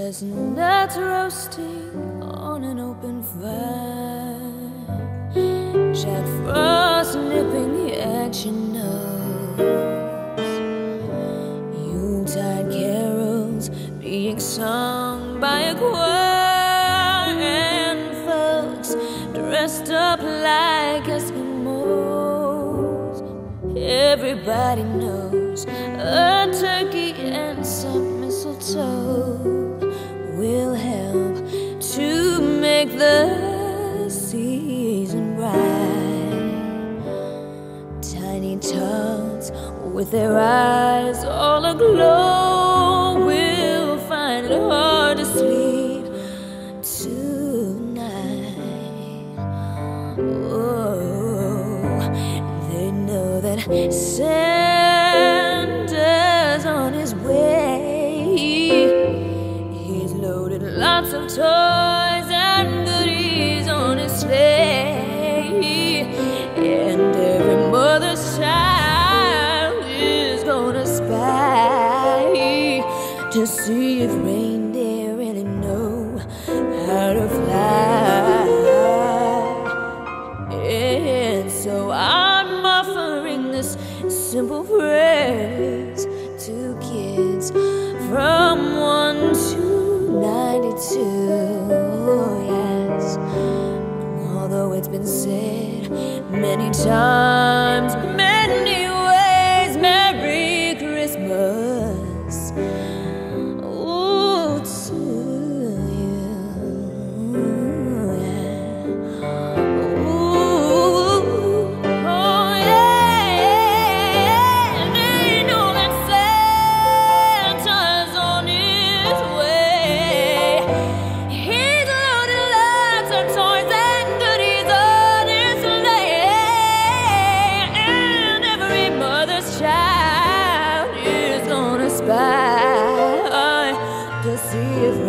chestnuts roasting on an open fire, Jack Frost nipping the action notes, Yuletide carols being sung by a choir, and folks dressed up like Eskimos. Everybody knows a turkey and some mistletoe will help to make the season bright. Tiny tots with their eyes all aglow will find it hard to sleep tonight. Oh, they know that Santa's on his way. He's loaded lots of toys and goodies on his sleigh, and every mother's child is gonna spy to see if reindeer really know how to fly. And so I'm offering this simple phrase to kids from 1 to 92. Yes, although it's been said many times, many ways, Merry Christmas, oh, to you. Yeah. Ooh, oh yeah, they know that Santa's on his way. He's loaded lots of toys and goodies on his sleigh, and every mother's child is gonna spy to see if